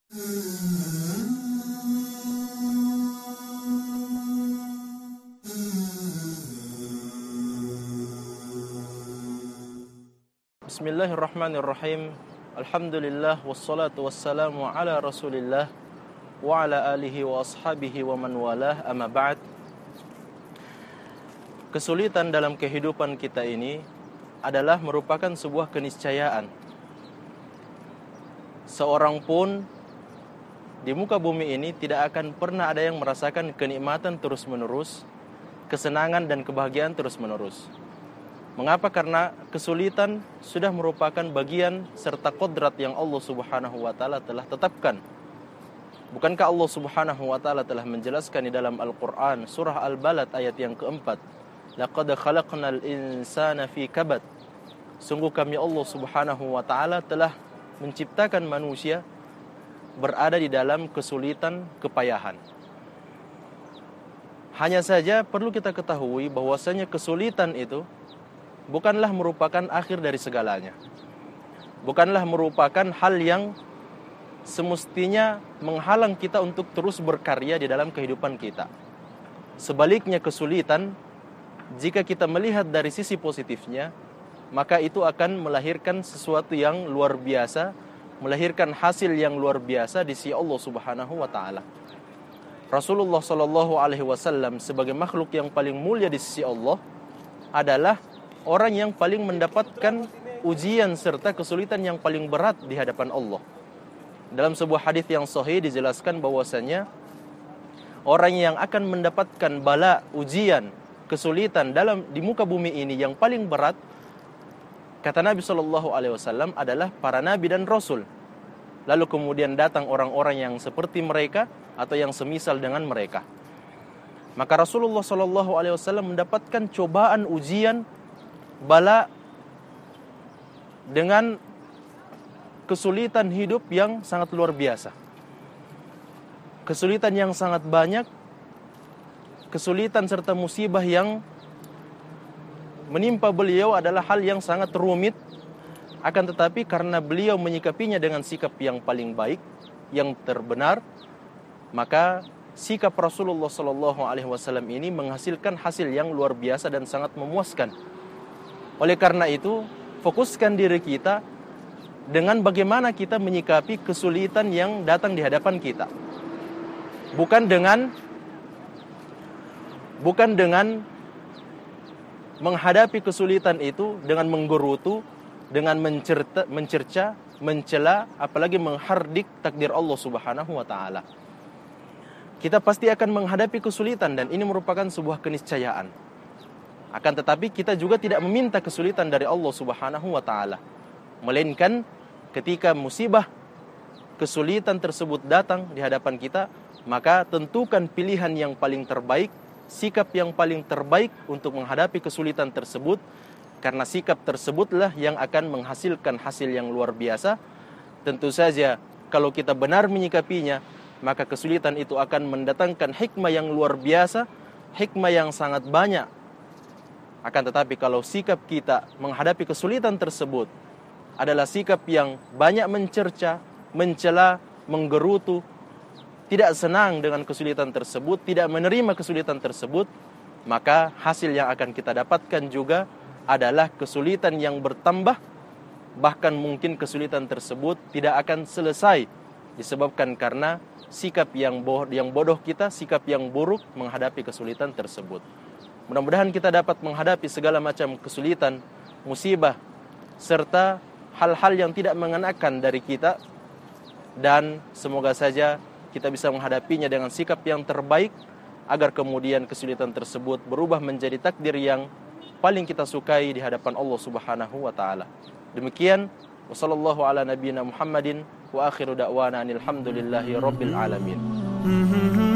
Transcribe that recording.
Bismillahirrahmanirrahim. Alhamdulillah wassalatu wassalamu ala Rasulillah wa ala alihi wa ashabihi wa man walah, amma ba'd. Kesulitan dalam kehidupan kita ini adalah merupakan sebuah keniscayaan. Seorang pun di muka bumi ini tidak akan pernah ada yang merasakan kenikmatan terus-menerus, kesenangan dan kebahagiaan terus-menerus. Mengapa? Karena kesulitan sudah merupakan bagian serta kodrat yang Allah Subhanahu wa Ta'ala telah tetapkan. Bukankah Allah Subhanahu wa Ta'ala telah menjelaskan di dalam Al-Quran surah Al-Balad ayat yang keempat, laqad khalaqnal insana fi kabad. Sungguh kami Allah Subhanahu wa Ta'ala telah menciptakan manusia berada di dalam kesulitan, kepayahan. Hanya saja perlu kita ketahui bahwasanya kesulitan itu bukanlah merupakan akhir dari segalanya. Bukanlah merupakan hal yang semestinya menghalang kita untuk terus berkarya di dalam kehidupan kita. Sebaliknya, kesulitan, jika kita melihat dari sisi positifnya, maka itu akan melahirkan sesuatu yang luar biasa, melahirkan hasil yang luar biasa di sisi Allah Subhanahu wa Ta'ala. Rasulullah Shallallahu Alaihi Wasallam sebagai makhluk yang paling mulia di sisi Allah adalah orang yang paling mendapatkan ujian serta kesulitan yang paling berat di hadapan Allah. Dalam sebuah hadis yang sahih dijelaskan bahwasanya orang yang akan mendapatkan bala, ujian, kesulitan di muka bumi ini yang paling berat, kata Nabi Shallallahu Alaihi Wasallam, adalah para nabi dan rasul. Lalu kemudian datang orang-orang yang seperti mereka atau yang semisal dengan mereka. Maka Rasulullah Shallallahu Alaihi Wasallam mendapatkan cobaan, ujian, bala dengan kesulitan hidup yang sangat luar biasa. Kesulitan yang sangat banyak, kesulitan serta musibah yang menimpa beliau adalah hal yang sangat rumit. Akan tetapi karena beliau menyikapinya dengan sikap yang paling baik, yang terbenar, maka sikap Rasulullah Shallallahu Alaihi Wasallam ini menghasilkan hasil yang luar biasa dan sangat memuaskan. Oleh karena itu, fokuskan diri kita dengan bagaimana kita menyikapi kesulitan yang datang di hadapan kita. Bukan dengan menghadapi kesulitan itu dengan menggerutu, dengan mencerca, mencela, apalagi menghardik takdir Allah Subhanahu wa Ta'ala. Kita pasti akan menghadapi kesulitan dan ini merupakan sebuah keniscayaan. Akan tetapi kita juga tidak meminta kesulitan dari Allah Subhanahu wa Ta'ala, melainkan ketika musibah, kesulitan tersebut datang di hadapan kita, maka tentukan pilihan yang paling terbaik, sikap yang paling terbaik untuk menghadapi kesulitan tersebut, karena sikap tersebutlah yang akan menghasilkan hasil yang luar biasa. Tentu saja kalau kita benar menyikapinya, maka kesulitan itu akan mendatangkan hikmah yang luar biasa, hikmah yang sangat banyak. Akan tetapi kalau sikap kita menghadapi kesulitan tersebut adalah sikap yang banyak mencerca, mencela, menggerutu, tidak senang dengan kesulitan tersebut, tidak menerima kesulitan tersebut, maka hasil yang akan kita dapatkan juga adalah kesulitan yang bertambah. Bahkan mungkin kesulitan tersebut tidak akan selesai, disebabkan karena sikap yang bodoh kita, sikap yang buruk menghadapi kesulitan tersebut. Mudah-mudahan kita dapat menghadapi segala macam kesulitan, musibah, serta hal-hal yang tidak mengenakan dari kita, dan semoga saja kita bisa menghadapinya dengan sikap yang terbaik, agar kemudian kesulitan tersebut berubah menjadi takdir yang paling kita sukai di hadapan Allah Subhanahu wa Ta'ala. Demikian, wassallallahu ala nabiyyina Muhammadin wa akhiru da'wana alhamdulillahi rabbil alamin.